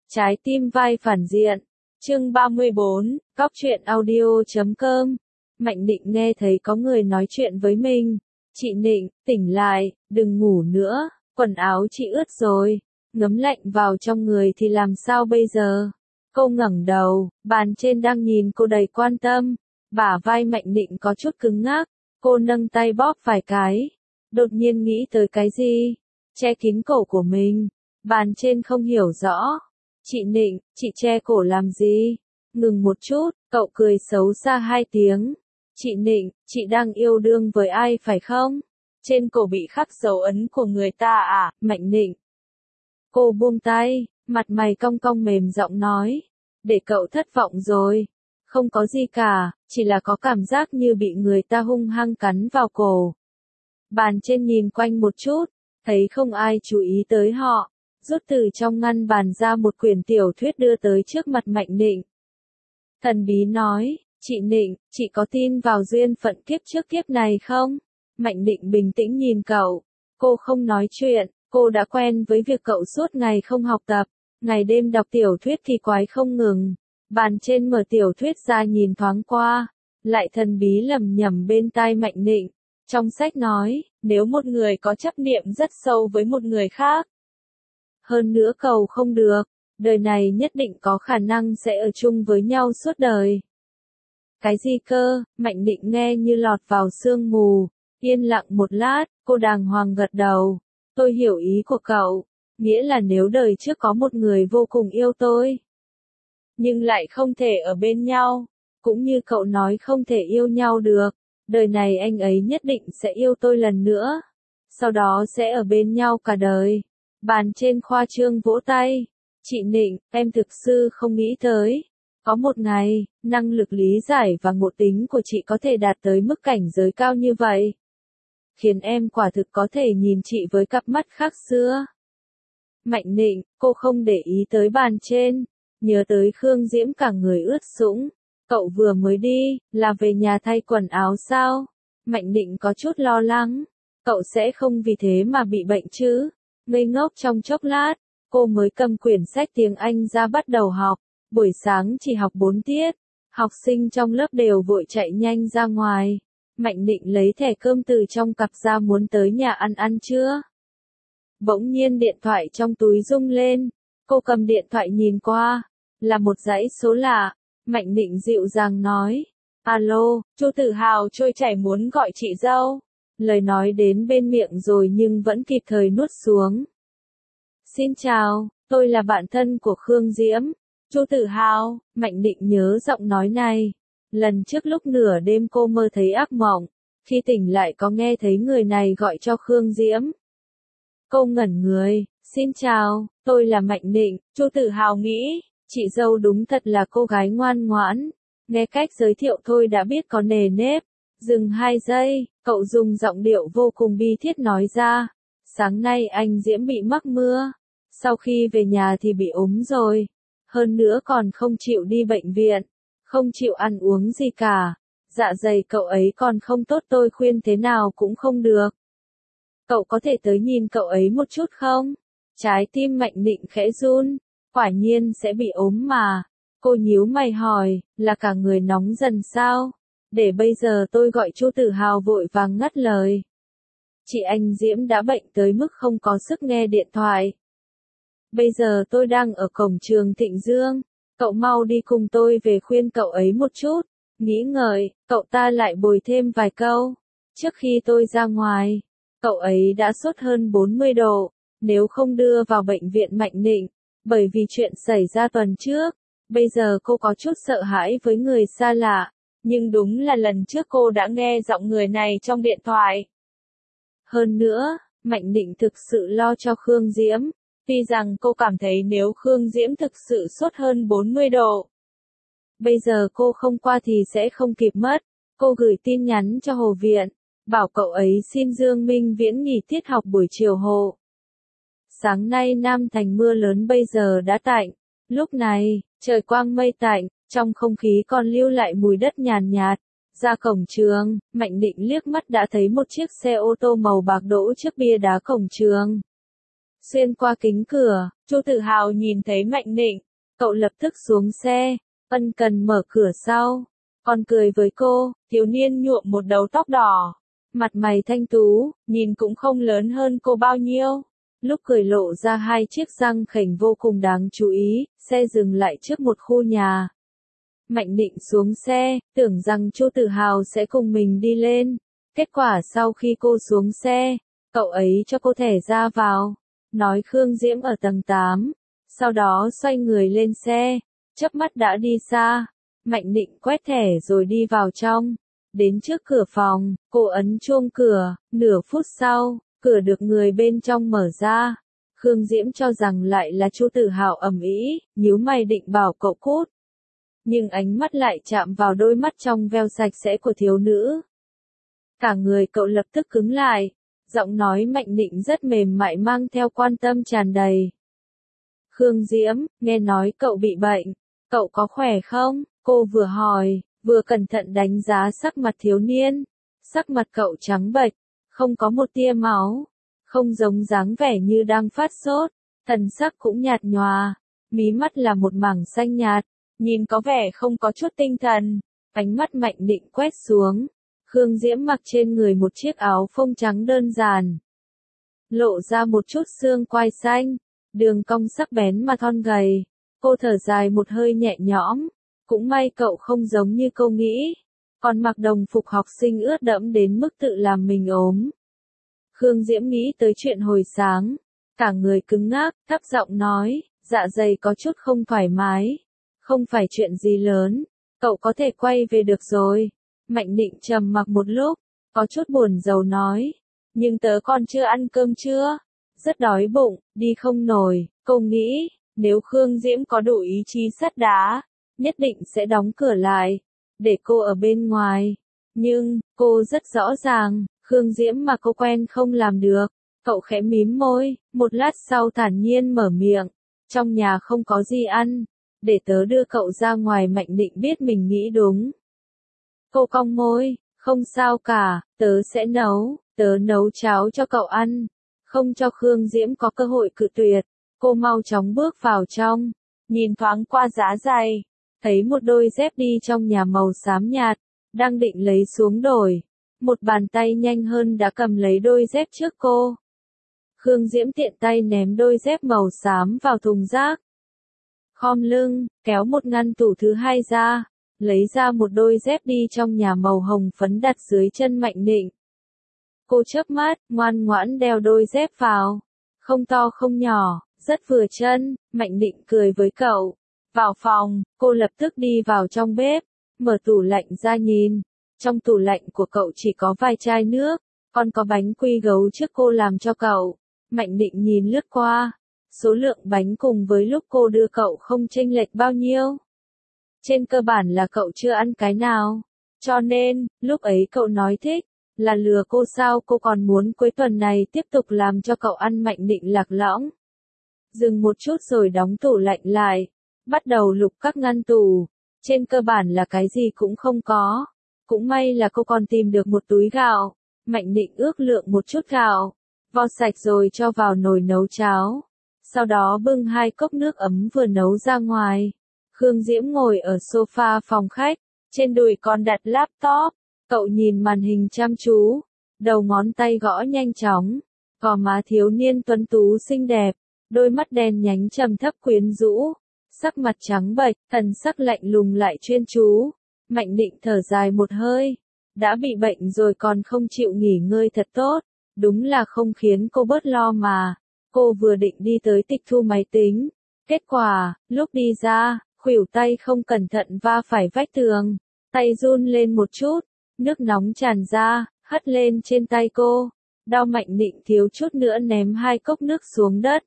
Trái tim vai phản diện. Chương 34, Cóc truyện audio.com. Mạnh Nịnh nghe thấy có người nói chuyện với mình. Chị Nịnh, tỉnh lại, đừng ngủ nữa, quần áo chị ướt rồi. Ngấm lạnh vào trong người thì làm sao bây giờ? Cô ngẩng đầu, bàn trên đang nhìn cô đầy quan tâm. Bả vai Mạnh Nịnh có chút cứng ngắc. Cô nâng tay bóp vài cái. Đột nhiên nghĩ tới cái gì? Che kín cổ của mình. Bàn trên không hiểu rõ. Chị Nịnh, chị che cổ làm gì? Ngừng một chút, cậu cười xấu xa 2 tiếng. Chị Nịnh, chị đang yêu đương với ai phải không? Trên cổ bị khắc dấu ấn của người ta à? Mạnh Nịnh. Cô buông tay, mặt mày cong cong mềm giọng nói. Để cậu thất vọng rồi. Không có gì cả, chỉ là có cảm giác như bị người ta hung hăng cắn vào cổ. Bàn trên nhìn quanh một chút, thấy không ai chú ý tới họ. Rút từ trong ngăn bàn ra một quyển tiểu thuyết đưa tới trước mặt Mạnh Nịnh. Thần bí nói, chị Nịnh, chị có tin vào duyên phận kiếp trước kiếp này không? Mạnh Nịnh bình tĩnh nhìn cậu. Cô không nói chuyện, cô đã quen với việc cậu suốt ngày không học tập, ngày đêm đọc tiểu thuyết kỳ quái không ngừng. Bàn trên mở tiểu thuyết ra nhìn thoáng qua, lại thần bí lẩm nhẩm bên tai Mạnh Nịnh. Trong sách nói, nếu một người có chấp niệm rất sâu với một người khác, hơn nữa cầu không được, đời này nhất định có khả năng sẽ ở chung với nhau suốt đời. Cái gì cơ? Mạnh Nịnh nghe như lọt vào sương mù, yên lặng một lát, cô đàng hoàng gật đầu. Tôi hiểu ý của cậu, nghĩa là nếu đời trước có một người vô cùng yêu tôi, nhưng lại không thể ở bên nhau, cũng như cậu nói không thể yêu nhau được, đời này anh ấy nhất định sẽ yêu tôi lần nữa, sau đó sẽ ở bên nhau cả đời. Bàn trên khoa trương vỗ tay. Chị Nịnh, em thực sự không nghĩ tới. Có một ngày, năng lực lý giải và ngộ tính của chị có thể đạt tới mức cảnh giới cao như vậy. Khiến em quả thực có thể nhìn chị với cặp mắt khác xưa. Mạnh Nịnh, cô không để ý tới bàn trên. Nhớ tới Khương Diễm cả người ướt sũng. Cậu vừa mới đi, là về nhà thay quần áo sao? Mạnh Nịnh có chút lo lắng. Cậu sẽ không vì thế mà bị bệnh chứ? Ngây ngốc trong chốc lát, cô mới cầm quyển sách tiếng Anh ra bắt đầu học. Buổi sáng chỉ học 4 tiết, học sinh trong lớp đều vội chạy nhanh ra ngoài. Mạnh Nịnh lấy thẻ cơm từ trong cặp ra muốn tới nhà ăn trưa. Bỗng nhiên điện thoại trong túi rung lên, cô cầm điện thoại nhìn qua, là một dãy số lạ. Mạnh Nịnh dịu dàng nói, alo, Chu Tử Hào trôi chảy muốn gọi chị dâu. Lời nói đến bên miệng rồi nhưng vẫn kịp thời nuốt xuống. Xin chào, tôi là bạn thân của Khương Diễm. Chu Tử Hào. Mạnh Nịnh nhớ giọng nói này. Lần trước lúc nửa đêm cô mơ thấy ác mộng, khi tỉnh lại có nghe thấy người này gọi cho Khương Diễm. Cô ngẩn người, xin chào, tôi là Mạnh Nịnh. Chu Tử Hào nghĩ, chị dâu đúng thật là cô gái ngoan ngoãn. Nghe cách giới thiệu thôi đã biết có nề nếp. Dừng 2 giây, cậu dùng giọng điệu vô cùng bi thiết nói ra. Sáng nay anh Diễm bị mắc mưa. Sau khi về nhà thì bị ốm rồi. Hơn nữa còn không chịu đi bệnh viện. Không chịu ăn uống gì cả. Dạ dày cậu ấy còn không tốt, tôi khuyên thế nào cũng không được. Cậu có thể tới nhìn cậu ấy một chút không? Trái tim Mạnh Nịnh khẽ run. Quả nhiên sẽ bị ốm mà. Cô nhíu mày hỏi, là cả người nóng dần sao? Để bây giờ tôi gọi Chu Tử Hào vội vàng ngắt lời. Chị anh Diễm đã bệnh tới mức không có sức nghe điện thoại. Bây giờ tôi đang ở cổng trường Thịnh Dương. Cậu mau đi cùng tôi về khuyên cậu ấy một chút. Nghĩ ngợi, cậu ta lại bồi thêm vài câu. Trước khi tôi ra ngoài, cậu ấy đã sốt hơn 40 độ. Nếu không đưa vào bệnh viện Mạnh Nịnh, bởi vì chuyện xảy ra tuần trước, bây giờ cô có chút sợ hãi với người xa lạ. Nhưng đúng là lần trước cô đã nghe giọng người này trong điện thoại. Hơn nữa, Mạnh Nịnh thực sự lo cho Khương Diễm. Tuy rằng cô cảm thấy nếu Khương Diễm thực sự sốt hơn 40 độ, bây giờ cô không qua thì sẽ không kịp mất. Cô gửi tin nhắn cho Hồ Viện, bảo cậu ấy xin Dương Minh Viễn nghỉ tiết học buổi chiều hộ. Sáng nay Nam Thành mưa lớn bây giờ đã tạnh. Lúc này, trời quang mây tạnh. Trong không khí còn lưu lại mùi đất nhàn nhạt. Ra cổng trường, Mạnh Nịnh liếc mắt đã thấy một chiếc xe ô tô màu bạc đỗ trước bia đá cổng trường. xuyên qua kính cửa, Chu Tử Hào nhìn thấy Mạnh Nịnh, cậu lập tức xuống xe, ân cần mở cửa sau, còn cười với cô, thiếu niên nhuộm một đầu tóc đỏ, mặt mày thanh tú, nhìn cũng không lớn hơn cô bao nhiêu. Lúc cười lộ ra hai chiếc răng khểnh vô cùng đáng chú ý, xe dừng lại trước một khu nhà. Mạnh Định xuống xe, tưởng rằng Chu Tử Hào sẽ cùng mình đi lên. Kết quả sau khi cô xuống xe, cậu ấy cho cô thẻ ra vào, nói Khương Diễm ở tầng 8. Sau đó xoay người lên xe, chớp mắt đã đi xa. Mạnh Định quét thẻ rồi đi vào trong. Đến trước cửa phòng, cô ấn chuông cửa, nửa phút sau, cửa được người bên trong mở ra. Khương Diễm cho rằng lại là Chu Tử Hào ầm ĩ, nhíu mày định bảo cậu cút. Nhưng ánh mắt lại chạm vào đôi mắt trong veo sạch sẽ của thiếu nữ. Cả người cậu lập tức cứng lại, giọng nói Mạnh Định rất mềm mại mang theo quan tâm tràn đầy. Khương Diễm, nghe nói cậu bị bệnh, cậu có khỏe không? Cô vừa hỏi, vừa cẩn thận đánh giá sắc mặt thiếu niên. Sắc mặt cậu trắng bệch, không có một tia máu, không giống dáng vẻ như đang phát sốt, thần sắc cũng nhạt nhòa, mí mắt là một mảng xanh nhạt, nhìn có vẻ không có chút tinh thần. Ánh mắt Mạnh Định quét xuống, Khương Diễm mặc trên người một chiếc áo phông trắng đơn giản, lộ ra một chút xương quai xanh, đường cong sắc bén mà thon gầy. Cô thở dài một hơi nhẹ nhõm, cũng may cậu không giống như cô nghĩ, còn mặc đồng phục học sinh ướt đẫm đến mức tự làm mình ốm. Khương Diễm nghĩ tới chuyện hồi sáng, cả người cứng ngắc, thấp giọng nói, dạ dày có chút không thoải mái, không phải chuyện gì lớn, cậu có thể quay về được rồi. Mạnh Định trầm mặc một lúc, có chút buồn rầu nói, nhưng tớ còn chưa ăn cơm trưa, rất đói bụng, đi không nổi. Cô nghĩ, nếu Khương Diễm có đủ ý chí sắt đá, nhất định sẽ đóng cửa lại, để cô ở bên ngoài. Nhưng, cô rất rõ ràng, Khương Diễm mà cô quen không làm được. Cậu khẽ mím môi, một lát sau thản nhiên mở miệng, trong nhà không có gì ăn, để tớ đưa cậu ra ngoài. Mạnh Định biết mình nghĩ đúng. Cô cong môi, không sao cả, tớ sẽ tớ nấu cháo cho cậu ăn, không cho Khương Diễm có cơ hội cự tuyệt. Cô mau chóng bước vào trong, nhìn thoáng qua giá giày, thấy một đôi dép đi trong nhà màu xám nhạt, đang định lấy xuống đổi. Một bàn tay nhanh hơn đã cầm lấy đôi dép trước cô. Khương Diễm tiện tay ném đôi dép màu xám vào thùng rác. Khom lưng, kéo một ngăn tủ thứ hai ra, lấy ra một đôi dép đi trong nhà màu hồng phấn đặt dưới chân Mạnh Định. Cô chớp mắt, ngoan ngoãn đeo đôi dép vào. Không to không nhỏ, rất vừa chân. Mạnh Định cười với cậu. Vào phòng, cô lập tức đi vào trong bếp, mở tủ lạnh ra nhìn. Trong tủ lạnh của cậu chỉ có vài chai nước, còn có bánh quy gấu trước cô làm cho cậu. Mạnh Định nhìn lướt qua, số lượng bánh cùng với lúc cô đưa cậu không chênh lệch bao nhiêu. Trên cơ bản là cậu chưa ăn cái nào, cho nên, lúc ấy cậu nói thích, là lừa cô sao? Cô còn muốn cuối tuần này tiếp tục làm cho cậu ăn. Mạnh Định lạc lõng. Dừng một chút rồi đóng tủ lạnh lại, bắt đầu lục các ngăn tủ, trên cơ bản là cái gì cũng không có. Cũng may là cô còn tìm được một túi gạo. Mạnh Định ước lượng một chút gạo, vo sạch rồi cho vào nồi nấu cháo. Sau đó bưng 2 cốc nước ấm vừa nấu ra ngoài. Khương Diễm ngồi ở sofa phòng khách, trên đùi còn đặt laptop. Cậu nhìn màn hình chăm chú, đầu ngón tay gõ nhanh chóng. Gò má thiếu niên tuấn tú xinh đẹp, đôi mắt đen nhánh trầm thấp quyến rũ, sắc mặt trắng bệch, thần sắc lạnh lùng lại chuyên chú. Mạnh Định thở dài một hơi, đã bị bệnh rồi còn không chịu nghỉ ngơi thật tốt, đúng là không khiến cô bớt lo mà. Cô vừa định đi tới tịch thu máy tính, kết quả, lúc đi ra, khuỷu tay không cẩn thận va phải vách tường, tay run lên một chút, nước nóng tràn ra, hất lên trên tay cô. Đau. Mạnh Định thiếu chút nữa ném 2 cốc nước xuống đất.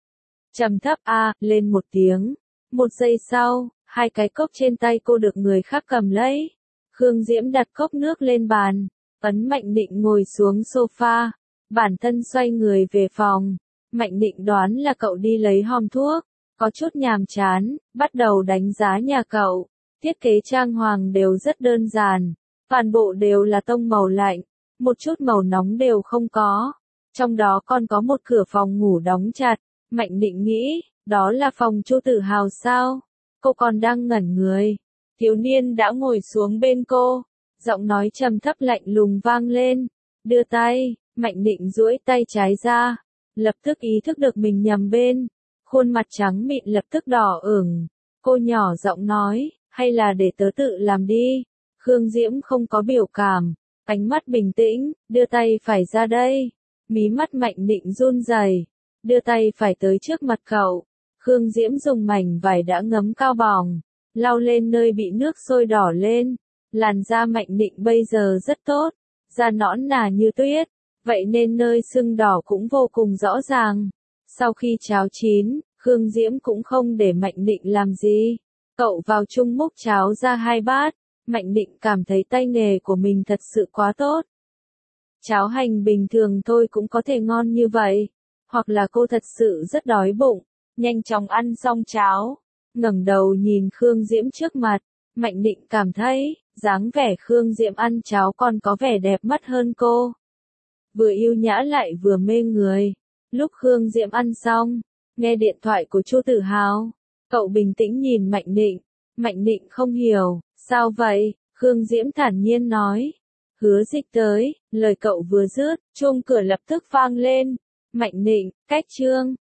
Trầm thấp lên một tiếng. Một giây sau, 2 cái cốc trên tay cô được người khác cầm lấy. Khương Diễm đặt cốc nước lên bàn, ấn Mạnh Định ngồi xuống sofa, bản thân xoay người về phòng. Mạnh Định đoán là cậu đi lấy hòm thuốc, có chút nhàm chán, bắt đầu đánh giá nhà cậu. Thiết kế trang hoàng đều rất đơn giản, toàn bộ đều là tông màu lạnh, một chút màu nóng đều không có. Trong đó còn có một cửa phòng ngủ đóng chặt. Mạnh Định nghĩ, đó là phòng Chu Tử Hào sao? Cô còn đang ngẩn người. Thiếu niên đã ngồi xuống bên cô. Giọng nói trầm thấp lạnh lùng vang lên. Đưa tay. Mạnh Định duỗi tay trái ra. Lập tức ý thức được mình nhầm bên. Khuôn mặt trắng mịn lập tức đỏ ửng. Cô nhỏ giọng nói, hay là để tớ tự làm đi. Khương Diễm không có biểu cảm. Ánh mắt bình tĩnh, đưa tay phải ra đây. Mí mắt Mạnh Định run rẩy. Đưa tay phải tới trước mặt cậu. Khương Diễm dùng mảnh vải đã ngấm cao bỏng, lau lên nơi bị nước sôi đỏ lên. Làn da Mạnh Định bây giờ rất tốt, da nõn nà như tuyết, vậy nên nơi sưng đỏ cũng vô cùng rõ ràng. Sau khi cháo chín, Khương Diễm cũng không để Mạnh Định làm gì. Cậu vào chung múc cháo ra 2 bát. Mạnh Định cảm thấy tay nghề của mình thật sự quá tốt. Cháo hành bình thường thôi cũng có thể ngon như vậy. Hoặc là cô thật sự rất đói bụng. Nhanh chóng ăn xong cháo. Ngẩng đầu nhìn Khương Diễm trước mặt. Mạnh Định cảm thấy, dáng vẻ Khương Diễm ăn cháo còn có vẻ đẹp mắt hơn cô. Vừa yêu nhã lại vừa mê người. Lúc Khương Diễm ăn xong, nghe điện thoại của Chu Tử Hào. Cậu bình tĩnh nhìn Mạnh Định. Mạnh Định không hiểu, sao vậy? Khương Diễm thản nhiên nói. Hứa Dịch tới, lời cậu vừa dứt, chuông cửa lập tức vang lên. Mạnh Định, cách chương.